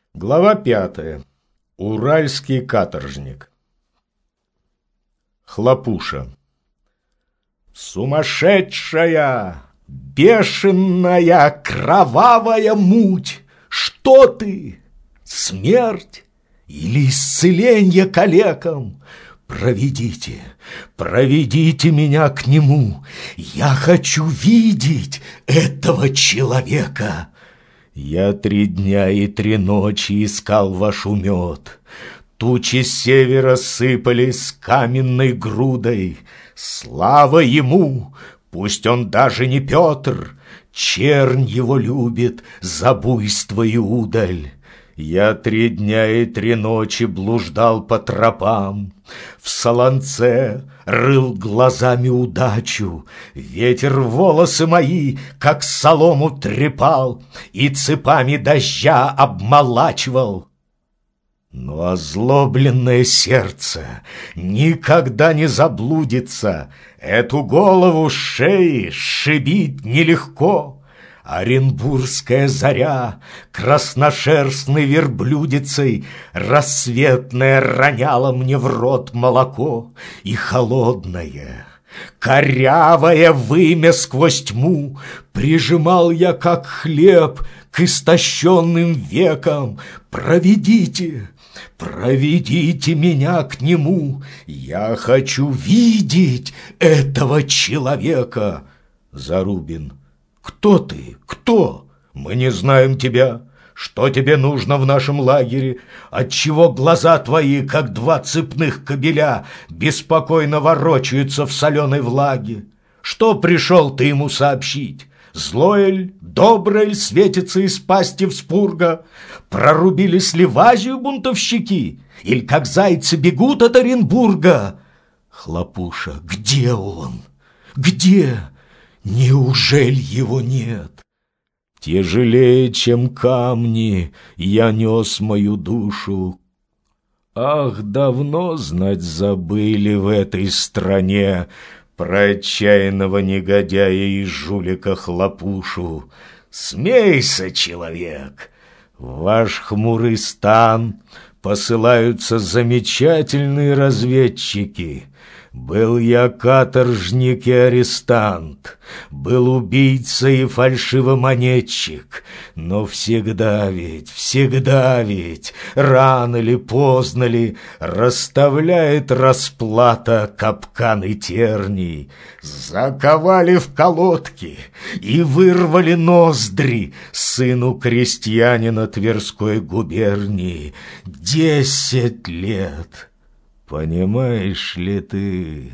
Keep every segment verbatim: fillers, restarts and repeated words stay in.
Глава пятая. Уральский каторжник. Хлопуша. Сумасшедшая, бешеная, кровавая муть! Что ты? Смерть или исцеление калекам? Проведите, проведите меня к нему. Я хочу видеть этого человека. Я три дня и три ночи искал ваш умет. Тучи с севера сыпались каменной грудой. Слава ему! Пусть он даже не Петр, чернь его любит за буйство и удаль. Я три дня и три ночи блуждал по тропам, в солонце рыл глазами удачу. Ветер волосы мои, как солому, трепал и цепами дождя обмолачивал. Но озлобленное сердце никогда не заблудится, эту голову с шеи сшибить нелегко. Оренбургская заря красношерстной верблюдицей рассветная роняла мне в рот молоко, и холодное, корявое вымя сквозь тьму прижимал я, как хлеб, к истощенным векам. Проведите, проведите меня к нему, я хочу видеть этого человека. Зарубин. Кто ты? Кто? Мы не знаем тебя. Что тебе нужно в нашем лагере? Отчего глаза твои, как два цепных кобеля, беспокойно ворочаются в соленой влаге? Что пришел ты ему сообщить? Злое ль, доброе ль светится из пасти вспурга? Прорубились ли в Азию бунтовщики? Или как зайцы бегут от Оренбурга? Хлопуша, где он? Где? Неужели его нет? Тяжелее, чем камни, я нес мою душу. Ах, давно знать забыли в этой стране про отчаянного негодяя и жулика Хлопушу. Смейся, человек! В ваш хмурый стан посылаются замечательные разведчики. Был я каторжник и арестант, был убийца и фальшивомонетчик, но всегда ведь, всегда ведь, рано ли, поздно ли, расставляет расплата капканы терний. Заковали в колодки и вырвали ноздри сыну крестьянина Тверской губернии. Десять лет! Понимаешь ли ты?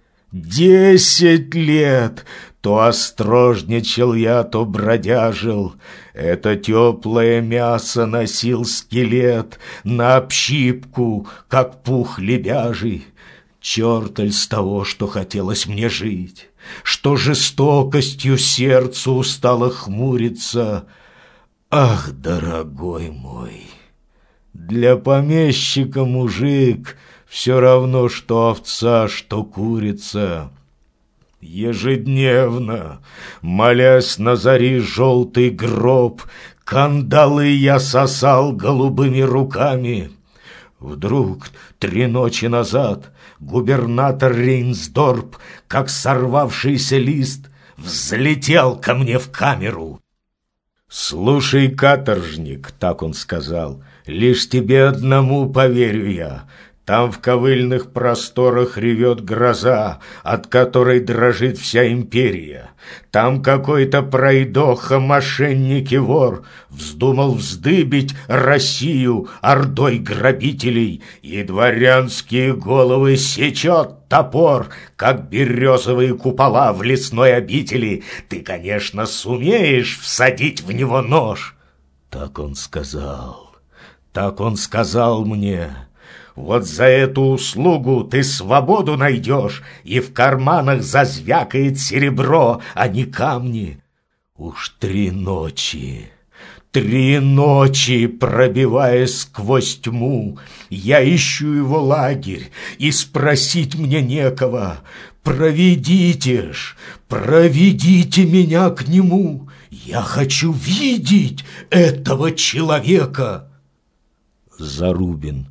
Десять лет то острожничал я, то бродяжил. Это теплое мясо носил скелет на общипку, как пух лебяжий. Черталь с того, что хотелось мне жить, что жестокостью сердцу устало хмуриться. Ах, дорогой мой, для помещика мужик все равно, что овца, что курица. Ежедневно, молясь на зари желтый гроб, кандалы я сосал голубыми руками. Вдруг три ночи назад губернатор Рейнсдорп, как сорвавшийся лист, взлетел ко мне в камеру. «Слушай, каторжник», — так он сказал, — «лишь тебе одному поверю я». Там в ковыльных просторах ревет гроза, от которой дрожит вся империя. Там какой-то пройдоха, мошенник и вор вздумал вздыбить Россию ордой грабителей, и дворянские головы сечет топор, как березовые купола в лесной обители. Ты, конечно, сумеешь всадить в него нож. Так он сказал, так он сказал мне. Вот за эту услугу ты свободу найдешь, и в карманах зазвякает серебро, а не камни. Уж три ночи, три ночи, пробиваясь сквозь тьму, я ищу его лагерь, и спросить мне некого. Проведите ж, проведите меня к нему. Я хочу видеть этого человека. Зарубин.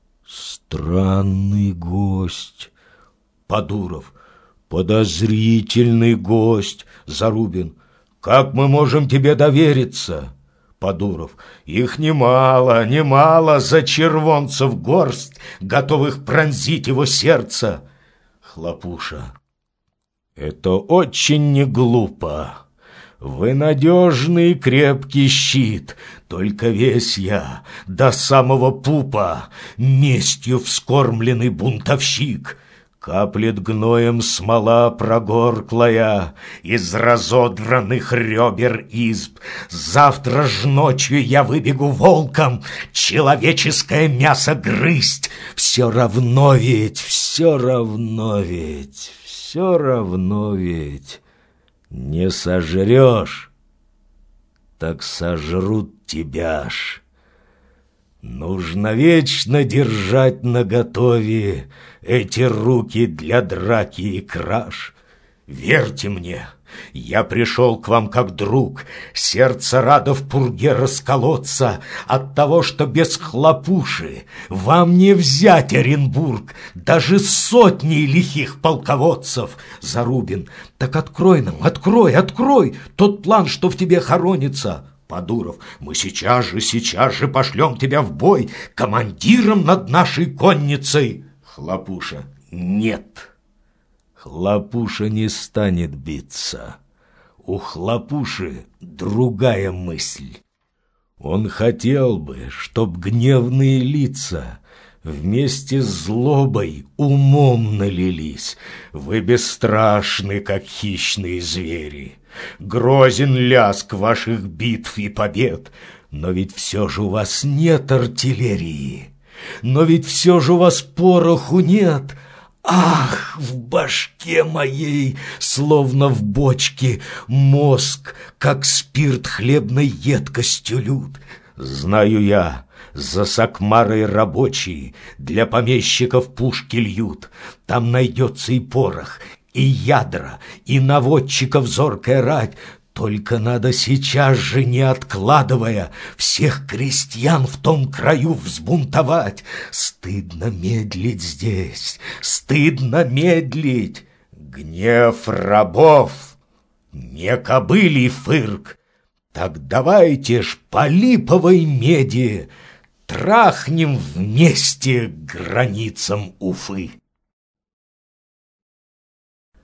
Странный гость. Подуров. Подозрительный гость. Зарубин. Как мы можем тебе довериться? Подуров. Их немало, немало за червонцев горсть, готовых пронзить его сердце. Хлопуша. Это очень не глупо. Вы надежный и крепкий щит, только весь я до самого пупа местью вскормленный бунтовщик. Каплет гноем смола прогорклая из разодранных ребер изб. Завтра ж ночью я выбегу волком человеческое мясо грызть. Все равно ведь, все равно ведь, все равно ведь не сожрешь, так сожрут тебя ж. Нужно вечно держать наготове эти руки для драки и краж. Верьте мне, я пришел к вам как друг, сердце радо в пурге расколоться от того, что без хлопуши вам не взять Оренбург даже сотней лихих полководцев. Зарубин. Так открой нам, открой, открой тот план, что в тебе хоронится. Подуров. Мы сейчас же, сейчас же пошлем тебя в бой командиром над нашей конницей. Хлопуша. Нет. Хлопуша не станет биться. У Хлопуши другая мысль. Он хотел бы, чтоб гневные лица вместе с злобой умом налились. Вы бесстрашны, как хищные звери. Грозен лязг ваших битв и побед. Но ведь все же у вас нет артиллерии. Но ведь все же у вас пороху нет. Ах, в башке моей, словно в бочке, мозг, как спирт хлебной едкостью лют. Знаю я, за Сакмарой рабочие для помещиков пушки льют. Там найдется и порох, и ядра, и наводчиков зоркая рать. Только надо сейчас же, не откладывая, всех крестьян в том краю взбунтовать. Стыдно медлить здесь, стыдно медлить. Гнев рабов не кобылий фырк. Так давайте ж по липовой меди трахнем вместе границам Уфы.